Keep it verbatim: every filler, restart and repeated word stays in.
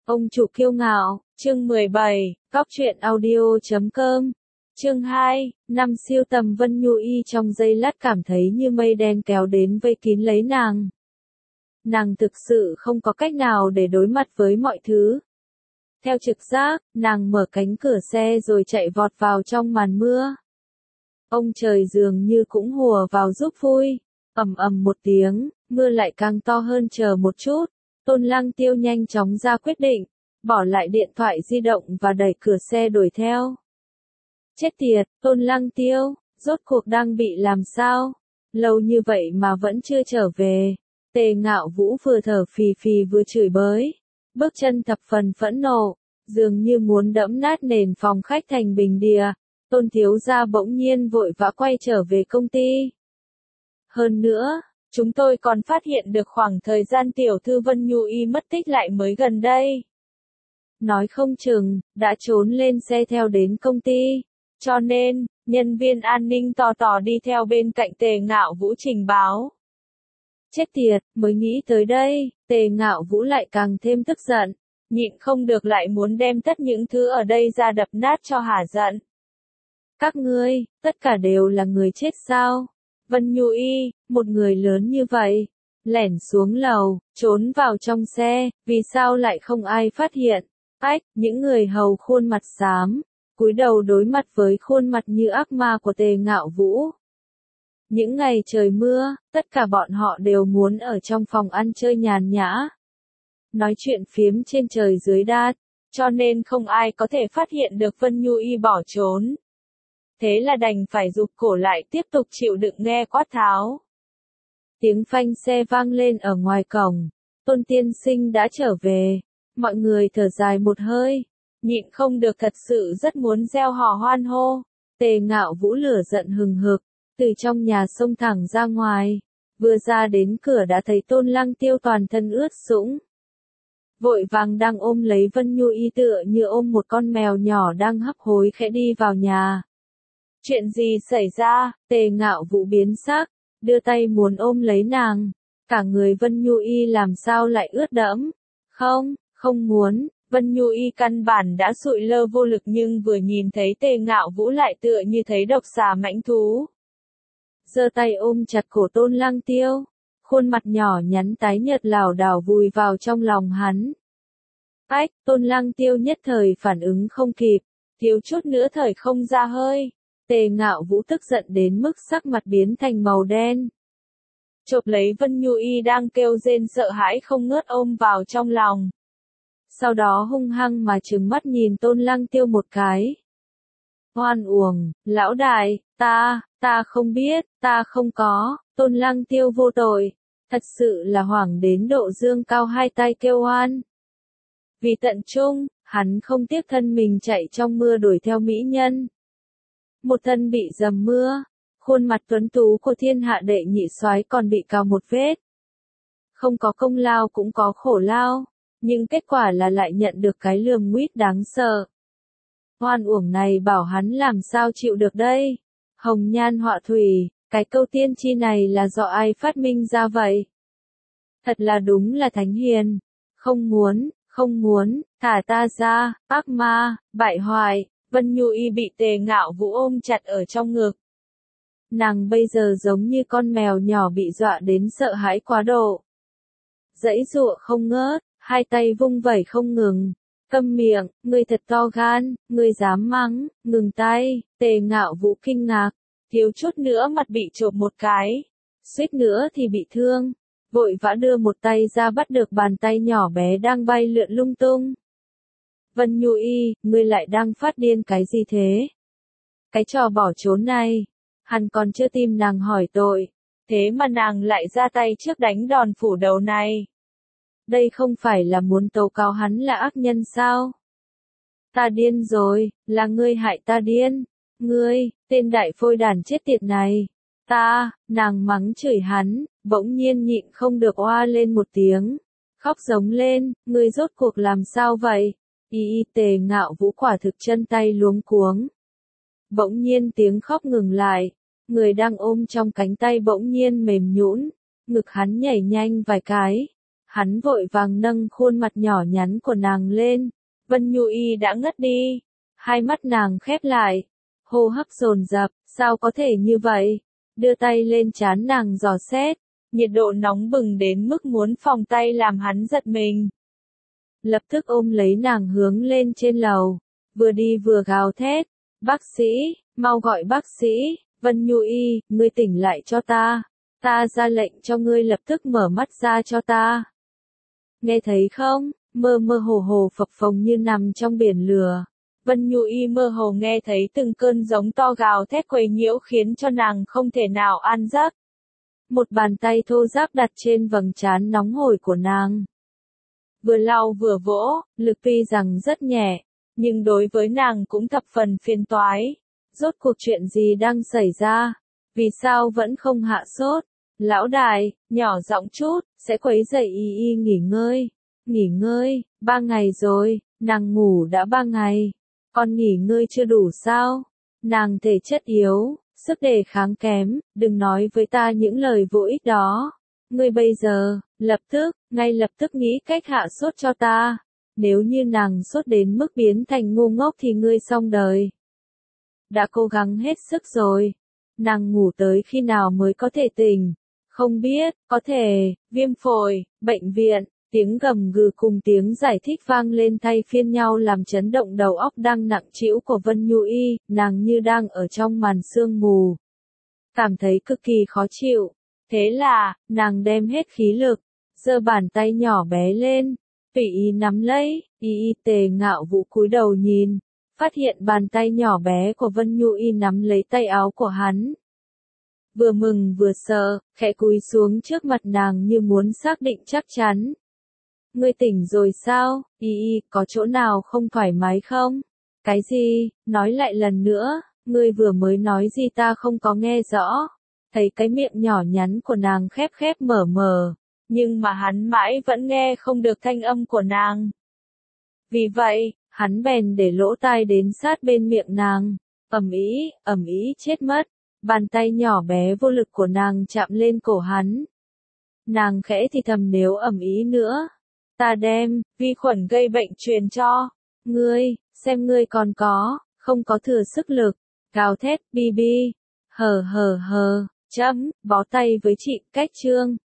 Ông chủ kiêu ngạo, chương mười bảy, góc truyện audio chấm com. Chương hai, năm siêu tầm Vân Nhu Y trong giây lát cảm thấy như mây đen kéo đến vây kín lấy nàng. Nàng thực sự không có cách nào để đối mặt với mọi thứ. Theo trực giác, nàng mở cánh cửa xe rồi chạy vọt vào trong màn mưa. Ông trời dường như cũng hùa vào giúp vui. Ầm ầm một tiếng, mưa lại càng to hơn chờ một chút. Tôn Lăng Tiêu nhanh chóng ra quyết định, bỏ lại điện thoại di động và đẩy cửa xe đuổi theo. Chết tiệt, Tôn Lăng Tiêu, rốt cuộc đang bị làm sao? Lâu như vậy mà vẫn chưa trở về. Tề Ngạo Vũ vừa thở phì phì vừa chửi bới. Bước chân thập phần phẫn nộ, dường như muốn đẫm nát nền phòng khách thành bình địa. Tôn thiếu gia bỗng nhiên vội vã quay trở về công ty. Hơn nữa, chúng tôi còn phát hiện được khoảng thời gian tiểu thư Vân Nhu Y mất tích lại mới gần đây. Nói không chừng, đã trốn lên xe theo đến công ty. Cho nên, nhân viên an ninh tò tò đi theo bên cạnh Tề Ngạo Vũ trình báo. Chết tiệt, mới nghĩ tới đây, Tề Ngạo Vũ lại càng thêm tức giận. Nhịn không được lại muốn đem tất những thứ ở đây ra đập nát cho hả giận. Các ngươi, tất cả đều là người chết sao? Vân Nhu Y, một người lớn như vậy, lẻn xuống lầu, trốn vào trong xe, vì sao lại không ai phát hiện? Ách, những người hầu khuôn mặt xám, cúi đầu đối mặt với khuôn mặt như ác ma của Tề Ngạo Vũ. Những ngày trời mưa, tất cả bọn họ đều muốn ở trong phòng ăn chơi nhàn nhã. Nói chuyện phiếm trên trời dưới đát, cho nên không ai có thể phát hiện được Vân Nhu Y bỏ trốn. Thế là đành phải rụt cổ lại tiếp tục chịu đựng nghe quát tháo. Tiếng phanh xe vang lên ở ngoài cổng. Tôn tiên sinh đã trở về. Mọi người thở dài một hơi. Nhịn không được thật sự rất muốn reo hò hoan hô. Tề Ngạo Vũ lửa giận hừng hực. Từ trong nhà xông thẳng ra ngoài. Vừa ra đến cửa đã thấy Tôn Lăng Tiêu toàn thân ướt sũng. Vội vàng đang ôm lấy Vân Nhu Y tựa như ôm một con mèo nhỏ đang hấp hối khẽ đi vào nhà. Chuyện gì xảy ra? Tề Ngạo Vũ biến sắc, đưa tay muốn ôm lấy nàng. Cả người Vân Nhu Y làm sao lại ướt đẫm? Không, không muốn. Vân Nhu Y căn bản đã sụi lơ vô lực nhưng vừa nhìn thấy Tề Ngạo Vũ lại tựa như thấy độc xà mãnh thú. Giơ tay ôm chặt cổ Tôn Lăng Tiêu, khuôn mặt nhỏ nhắn tái nhợt lảo đảo vùi vào trong lòng hắn. Ách, Tôn Lăng Tiêu nhất thời phản ứng không kịp, thiếu chút nữa thời không ra hơi. Tề Ngạo Vũ tức giận đến mức sắc mặt biến thành màu đen. Chộp lấy Vân Nhu Y đang kêu rên sợ hãi không ngớt ôm vào trong lòng. Sau đó hung hăng mà trừng mắt nhìn Tôn Lăng Tiêu một cái. Hoan uổng, lão đại, ta, ta không biết, ta không có, Tôn Lăng Tiêu vô tội. Thật sự là hoảng đến độ dương cao hai tay kêu oan. Vì tận trung, hắn không tiếc thân mình chạy trong mưa đuổi theo mỹ nhân. Một thân bị dầm mưa, khuôn mặt tuấn tú của thiên hạ đệ nhị soái còn bị cào một vết. Không có công lao cũng có khổ lao, nhưng kết quả là lại nhận được cái lườm nguýt đáng sợ. Hoan uổng này bảo hắn làm sao chịu được đây? Hồng nhan họa thủy, cái câu tiên tri này là do ai phát minh ra vậy? Thật là đúng là thánh hiền. Không muốn, không muốn, thả ta ra, ác ma, bại hoại. Vân Nhu Y bị Tề Ngạo Vũ ôm chặt ở trong ngực. Nàng bây giờ giống như con mèo nhỏ bị dọa đến sợ hãi quá độ. Giãy giụa không ngớt, hai tay vung vẩy không ngừng. Câm miệng, ngươi thật to gan, ngươi dám mắng, ngừng tay. Tề Ngạo Vũ kinh ngạc, thiếu chút nữa mặt bị chộp một cái. Suýt nữa thì bị thương. Vội vã đưa một tay ra bắt được bàn tay nhỏ bé đang bay lượn lung tung. Vân Nhu Y, ngươi lại đang phát điên cái gì thế? Cái trò bỏ trốn này, hắn còn chưa tìm nàng hỏi tội, thế mà nàng lại ra tay trước đánh đòn phủ đầu này. Đây không phải là muốn tố cáo hắn là ác nhân sao? Ta điên rồi, là ngươi hại ta điên. Ngươi, tên đại phôi đàn chết tiệt này. Ta, nàng mắng chửi hắn, bỗng nhiên nhịn không được oa lên một tiếng. Khóc giống lên, ngươi rốt cuộc làm sao vậy? Y y Tề Ngạo Vũ quả thực chân tay luống cuống. Bỗng nhiên tiếng khóc ngừng lại, người đang ôm trong cánh tay bỗng nhiên mềm nhũn, ngực hắn nhảy nhanh vài cái. Hắn vội vàng nâng khuôn mặt nhỏ nhắn của nàng lên. Vân Nhu Y đã ngất đi. Hai mắt nàng khép lại. Hô hấp dồn dập, sao có thể như vậy? Đưa tay lên trán nàng dò xét. Nhiệt độ nóng bừng đến mức muốn phòng tay làm hắn giật mình. Lập tức ôm lấy nàng hướng lên trên lầu. Vừa đi vừa gào thét. Bác sĩ, mau gọi bác sĩ. Vân Nhu Y, ngươi tỉnh lại cho ta. Ta ra lệnh cho ngươi lập tức mở mắt ra cho ta. Nghe thấy không? Mơ mơ hồ hồ phập phồng như nằm trong biển lửa. Vân Nhu Y mơ hồ nghe thấy từng cơn giống to gào thét quấy nhiễu khiến cho nàng không thể nào an giấc. Một bàn tay thô ráp đặt trên vầng trán nóng hổi của nàng. Vừa lau vừa vỗ, lực tuy rằng rất nhẹ, nhưng đối với nàng cũng thập phần phiền toái. Rốt cuộc chuyện gì đang xảy ra? Vì sao vẫn không hạ sốt? Lão đại, nhỏ giọng chút, sẽ quấy rầy Y Y nghỉ ngơi. Nghỉ ngơi, ba ngày rồi, nàng ngủ đã ba ngày. Còn nghỉ ngơi chưa đủ sao? Nàng thể chất yếu, sức đề kháng kém, đừng nói với ta những lời vô ích đó. Ngươi bây giờ, lập tức, ngay lập tức nghĩ cách hạ sốt cho ta. Nếu như nàng sốt đến mức biến thành ngu ngốc thì ngươi xong đời. Đã cố gắng hết sức rồi. Nàng ngủ tới khi nào mới có thể tỉnh? Không biết, có thể, viêm phổi, bệnh viện. Tiếng gầm gừ cùng tiếng giải thích vang lên thay phiên nhau làm chấn động đầu óc đang nặng trĩu của Vân Nhu Y, nàng như đang ở trong màn sương mù. Cảm thấy cực kỳ khó chịu. Thế là, nàng đem hết khí lực, giơ bàn tay nhỏ bé lên, tùy ý nắm lấy, Y Y Tề Ngạo Vũ cúi đầu nhìn, phát hiện bàn tay nhỏ bé của Vân Nhu Y nắm lấy tay áo của hắn. Vừa mừng vừa sợ, khẽ cúi xuống trước mặt nàng như muốn xác định chắc chắn. Ngươi tỉnh rồi sao? Y Y, có chỗ nào không thoải mái không? Cái gì? Nói lại lần nữa, ngươi vừa mới nói gì ta không có nghe rõ. Thấy cái miệng nhỏ nhắn của nàng khép khép mở mở, nhưng mà hắn mãi vẫn nghe không được thanh âm của nàng. Vì vậy, hắn bèn để lỗ tai đến sát bên miệng nàng, ầm ĩ, ầm ĩ chết mất. Bàn tay nhỏ bé vô lực của nàng chạm lên cổ hắn. Nàng khẽ thì thầm nếu ầm ĩ nữa, ta đem vi khuẩn gây bệnh truyền cho ngươi, xem ngươi còn có, không có thừa sức lực. Gào thét, bi bi, hờ hờ hờ, chấm, bó tay với chị, cách chương.